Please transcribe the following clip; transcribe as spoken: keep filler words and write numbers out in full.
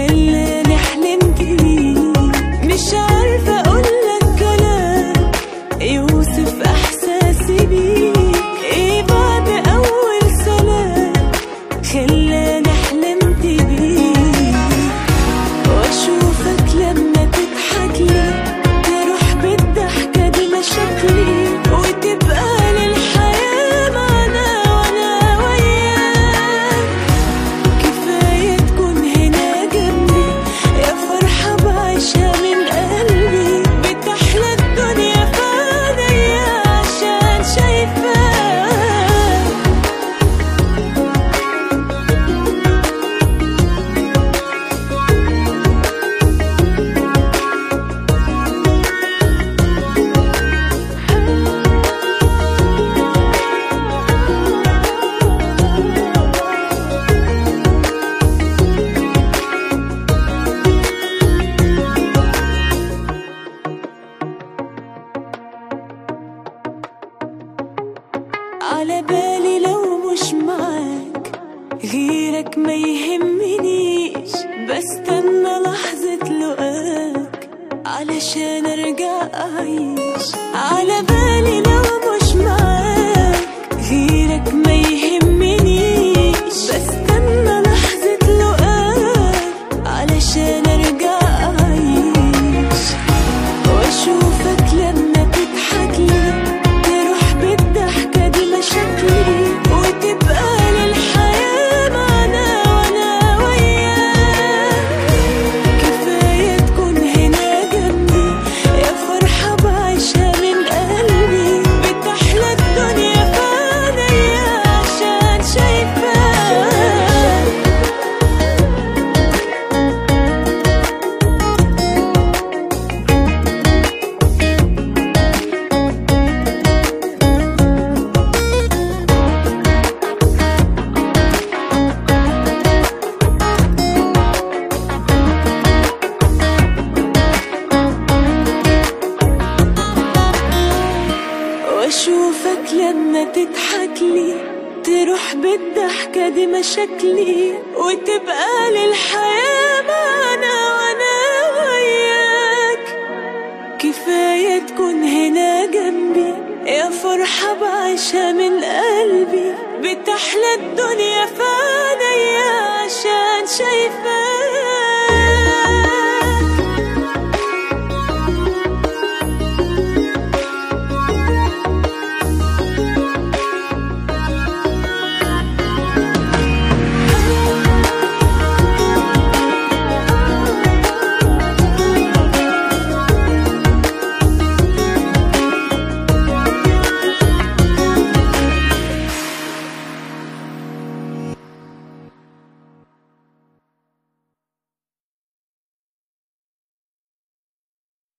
خلاني حلمت بيه. مش عارفة اقولك كلام يوصف احساسي بيه. ايه بعد اول سلام خلاني حلمت بيه. واشوفك لما تضحك لي تروح بالضحكة دي مشاكلي، وتبقى للحياة معنا وانا وياك. كفاية تكون هنا جنبي يا فرحة بعيشها من قلبي. بتحلى الدنيا في عينيا عشان شايفاك. على بالي لو مش معاك غيرك ما يهمنيش. بستنى لحظة لقاك علشان ارجع اعيش. على بالي لو مش معاك غيرك ما يهمنيش. بستنى لحظة لقاك علشان ارجع اعيش. واشوفك لما تضحك لي تروح بالضحكة دي مشاكلي، وتبقى للحياة معنا وانا وياك. كفاية تكون هنا جنبي يا فرحة بعيشها من قلبي. بتحلى الدنيا في عينيا عشان شايفاك. واشوفك لما تضحك لي تروح بالضحكة دي مشاكلي، وتبقى للحياة معنا وانا وياك. كفاية تكون هنا جنبي يا فرحة بعيشها من قلبي. بتحلى الدنيا في